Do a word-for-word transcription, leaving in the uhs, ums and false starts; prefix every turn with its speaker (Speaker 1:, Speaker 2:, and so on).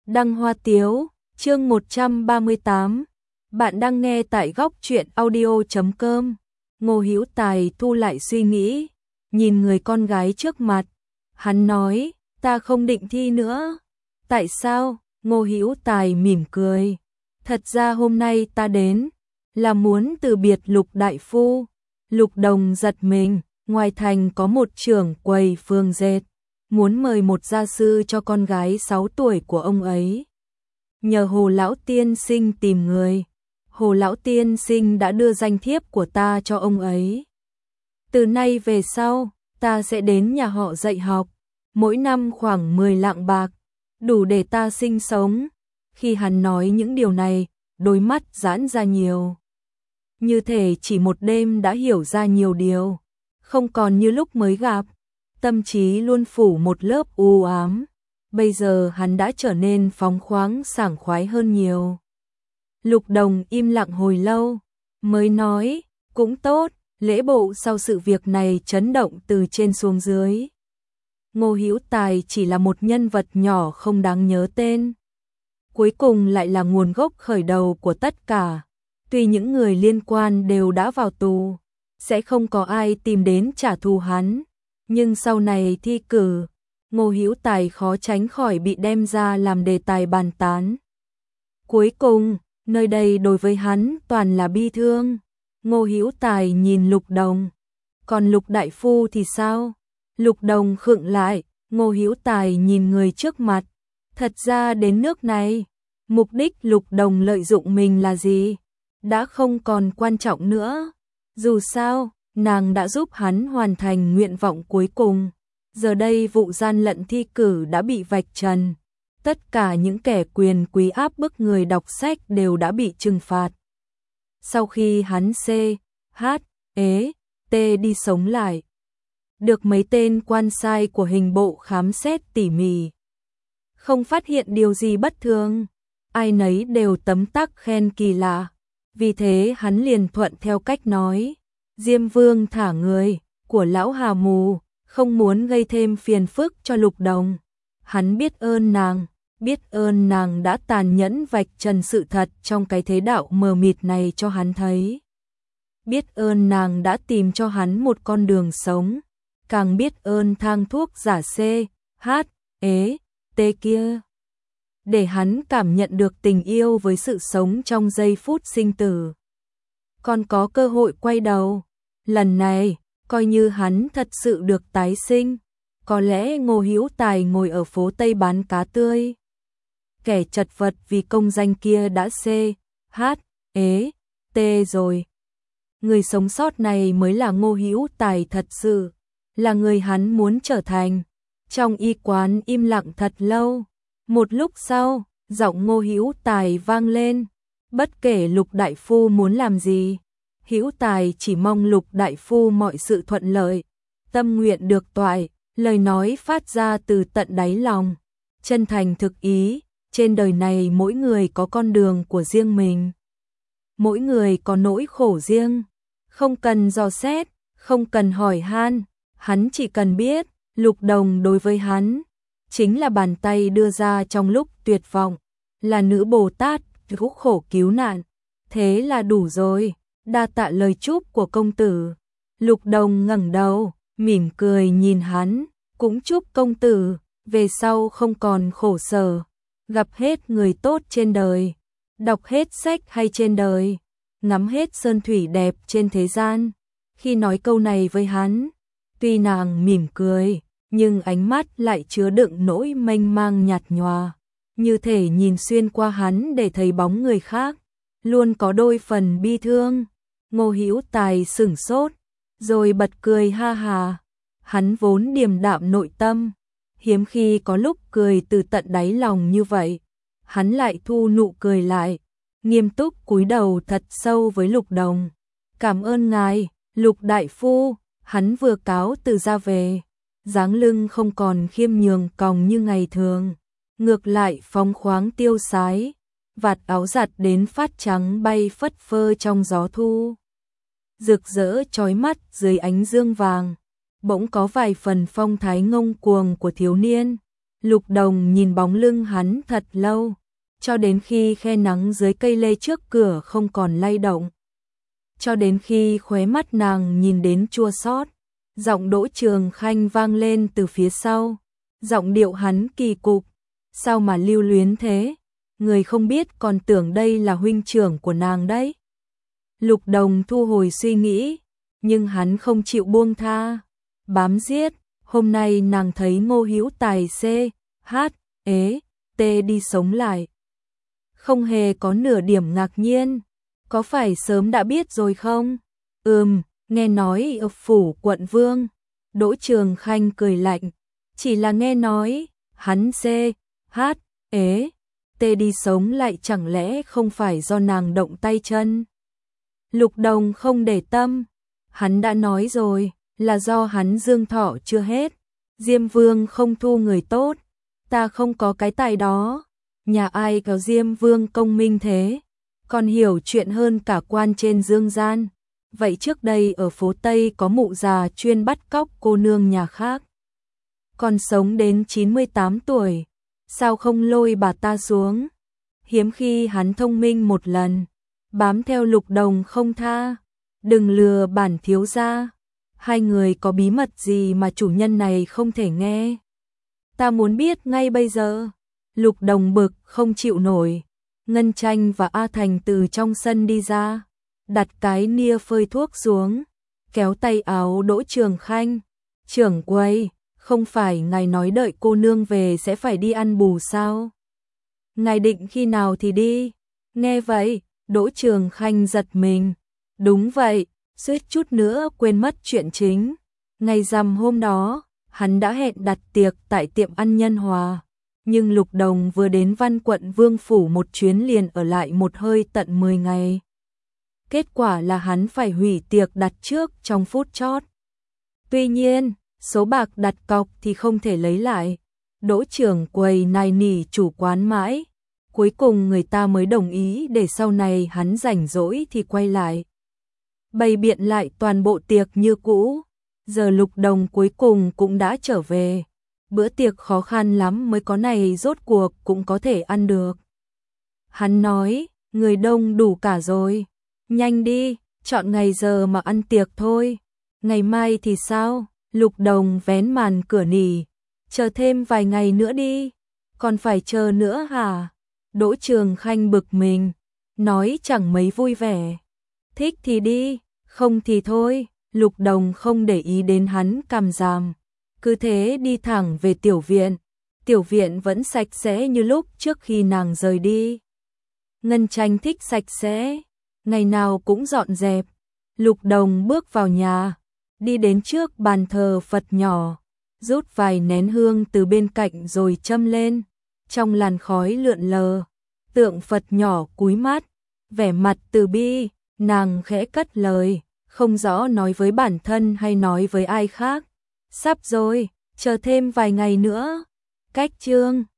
Speaker 1: Đăng Hoa Tiếu, chương một trăm ba mươi tám. Bạn đang nghe tại góc truyện audio chấm com. Ngô Hữu Tài thu lại suy nghĩ, nhìn người con gái trước mặt. Hắn nói, ta không định thi nữa. Tại sao? Ngô Hữu Tài mỉm cười. Thật ra hôm nay ta đến là muốn từ biệt Lục đại phu. Lục Đồng giật mình, ngoài thành có một trưởng quầy phường dệt, muốn mời một gia sư cho con gái sáu tuổi của ông ấy. Nhờ Hồ lão tiên sinh tìm người. Hồ lão tiên sinh đã đưa danh thiếp của ta cho ông ấy. Từ nay về sau, ta sẽ đến nhà họ dạy học, mỗi năm khoảng mười lạng bạc, đủ để ta sinh sống. Khi hắn nói những điều này, đôi mắt giãn ra nhiều. Như thể chỉ một đêm đã hiểu ra nhiều điều, không còn như lúc mới gặp. Tâm trí luôn phủ một lớp u ám. Bây giờ hắn đã trở nên phóng khoáng sảng khoái hơn nhiều. Lục Đồng im lặng hồi lâu, mới nói, cũng tốt. Lễ bộ sau sự việc này chấn động từ trên xuống dưới. Ngô Hữu Tài chỉ là một nhân vật nhỏ không đáng nhớ tên, cuối cùng lại là nguồn gốc khởi đầu của tất cả. Tuy những người liên quan đều đã vào tù, sẽ không có ai tìm đến trả thù hắn, nhưng sau này thi cử, Ngô Hữu Tài khó tránh khỏi bị đem ra làm đề tài bàn tán. Cuối cùng, nơi đây đối với hắn toàn là bi thương. Ngô Hữu Tài nhìn Lục Đồng. Còn Lục đại phu thì sao? Lục Đồng khựng lại. Ngô Hữu Tài nhìn người trước mặt. Thật ra đến nước này, mục đích Lục Đồng lợi dụng mình là gì? Đã không còn quan trọng nữa. Dù sao, nàng đã giúp hắn hoàn thành nguyện vọng cuối cùng. Giờ đây vụ gian lận thi cử đã bị vạch trần. Tất cả những kẻ quyền quý áp bức người đọc sách đều đã bị trừng phạt. Sau khi hắn C, H, E, T đi sống lại, được mấy tên quan sai của hình bộ khám xét tỉ mỉ, không phát hiện điều gì bất thường, ai nấy đều tấm tắc khen kỳ lạ. Vì thế hắn liền thuận theo cách nói, Diêm Vương thả người của lão Hà Mù, không muốn gây thêm phiền phức cho Lục Đồng. Hắn biết ơn nàng, biết ơn nàng đã tàn nhẫn vạch trần sự thật trong cái thế đạo mờ mịt này cho hắn thấy. Biết ơn nàng đã tìm cho hắn một con đường sống, càng biết ơn thang thuốc giả C, H, E, T kia, để hắn cảm nhận được tình yêu với sự sống trong giây phút sinh tử. Còn có cơ hội quay đầu, lần này, coi như hắn thật sự được tái sinh. Có lẽ Ngô Hữu Tài ngồi ở phố Tây bán cá tươi. Kẻ chật vật vì công danh kia đã C, H, E, T rồi. Người sống sót này mới là Ngô Hữu Tài thật sự, là người hắn muốn trở thành. Trong y quán im lặng thật lâu. Một lúc sau, giọng Ngô Hữu Tài vang lên. Bất kể Lục đại phu muốn làm gì, Hữu Tài chỉ mong Lục đại phu mọi sự thuận lợi, tâm nguyện được toại. Lời nói phát ra từ tận đáy lòng, chân thành thực ý. Trên đời này mỗi người có con đường của riêng mình, mỗi người có nỗi khổ riêng, không cần dò xét, không cần hỏi han, hắn chỉ cần biết Lục Đồng đối với hắn chính là bàn tay đưa ra trong lúc tuyệt vọng, là nữ Bồ Tát cứu khổ cứu nạn. Thế là đủ rồi, đa tạ lời chúc của công tử. Lục Đồng ngẩng đầu, mỉm cười nhìn hắn, cũng chúc công tử về sau không còn khổ sở, gặp hết người tốt trên đời, đọc hết sách hay trên đời, ngắm hết sơn thủy đẹp trên thế gian. Khi nói câu này với hắn, tuy nàng mỉm cười, nhưng ánh mắt lại chứa đựng nỗi mênh mang nhạt nhòa, như thể nhìn xuyên qua hắn để thấy bóng người khác, luôn có đôi phần bi thương. Ngô Hữu Tài sửng sốt, rồi bật cười ha hà. Hắn vốn điềm đạm nội tâm, hiếm khi có lúc cười từ tận đáy lòng như vậy. Hắn lại thu nụ cười lại, nghiêm túc cúi đầu thật sâu với Lục Đồng. Cảm ơn ngài, Lục đại phu. Hắn vừa cáo từ ra về, dáng lưng không còn khiêm nhường còng như ngày thường, ngược lại phóng khoáng tiêu sái, vạt áo giặt đến phát trắng bay phất phơ trong gió thu, rực rỡ chói mắt dưới ánh dương vàng. Bỗng có vài phần phong thái ngông cuồng của thiếu niên, Lục Đồng nhìn bóng lưng hắn thật lâu, cho đến khi khe nắng dưới cây lê trước cửa không còn lay động. Cho đến khi khóe mắt nàng nhìn đến chua xót, giọng Đỗ Trường Khanh vang lên từ phía sau. Giọng điệu hắn kỳ cục, sao mà lưu luyến thế, người không biết còn tưởng đây là huynh trưởng của nàng đấy. Lục Đồng thu hồi suy nghĩ, nhưng hắn không chịu buông tha, bám giết. Hôm nay nàng thấy Ngô Hữu Tài C, H, ế, T đi sống lại. Không hề có nửa điểm ngạc nhiên, có phải sớm đã biết rồi không? Ừm, nghe nói ở phủ quận vương. Đỗ Trường Khanh cười lạnh, chỉ là nghe nói, hắn C, H, ế, T đi sống lại chẳng lẽ không phải do nàng động tay chân? Lục Đồng không để tâm, hắn đã nói rồi, là do hắn dương thọ chưa hết. Diêm Vương không thu người tốt, ta không có cái tài đó. Nhà ai có Diêm Vương công minh thế, còn hiểu chuyện hơn cả quan trên dương gian. Vậy trước đây ở phố Tây có mụ già chuyên bắt cóc cô nương nhà khác, còn sống đến chín mươi tám tuổi, sao không lôi bà ta xuống? Hiếm khi hắn thông minh một lần, bám theo Lục Đồng không tha. Đừng lừa bản thiếu gia, hai người có bí mật gì mà chủ nhân này không thể nghe? Ta muốn biết ngay bây giờ. Lục Đồng bực không chịu nổi. Ngân Tranh và A Thành từ trong sân đi ra, đặt cái nia phơi thuốc xuống, kéo tay áo Đỗ Trường Khanh. Trưởng quầy, không phải ngài nói đợi cô nương về sẽ phải đi ăn bù sao? Ngài định khi nào thì đi? Nghe vậy, Đỗ Trường Khanh giật mình. Đúng vậy, suýt chút nữa quên mất chuyện chính. Ngày rằm hôm đó, hắn đã hẹn đặt tiệc tại tiệm ăn Nhân Hòa. Nhưng Lục Đồng vừa đến Văn quận Vương phủ một chuyến liền ở lại một hơi tận mười ngày. Kết quả là hắn phải hủy tiệc đặt trước trong phút chót. Tuy nhiên, số bạc đặt cọc thì không thể lấy lại. Đỗ trưởng quầy nài nỉ chủ quán mãi, cuối cùng người ta mới đồng ý để sau này hắn rảnh rỗi thì quay lại bày biện lại toàn bộ tiệc như cũ. Giờ Lục Đồng cuối cùng cũng đã trở về. Bữa tiệc khó khăn lắm mới có này rốt cuộc cũng có thể ăn được. Hắn nói, người đông đủ cả rồi, nhanh đi, chọn ngày giờ mà ăn tiệc thôi. Ngày mai thì sao? Lục Đồng vén màn cửa nỉ, chờ thêm vài ngày nữa đi. Còn phải chờ nữa hả? Đỗ Trường Khanh bực mình, nói chẳng mấy vui vẻ. Thích thì đi, không thì thôi. Lục Đồng không để ý đến hắn cằm ràm, cứ thế đi thẳng về tiểu viện. Tiểu viện vẫn sạch sẽ như lúc trước khi nàng rời đi. Ngân Tranh thích sạch sẽ, ngày nào cũng dọn dẹp. Lục Đồng bước vào nhà, đi đến trước bàn thờ Phật nhỏ, rút vài nén hương từ bên cạnh rồi châm lên. Trong làn khói lượn lờ, tượng Phật nhỏ cúi mắt, vẻ mặt từ bi, nàng khẽ cất lời, không rõ nói với bản thân hay nói với ai khác. Sắp rồi, chờ thêm vài ngày nữa. Cách chương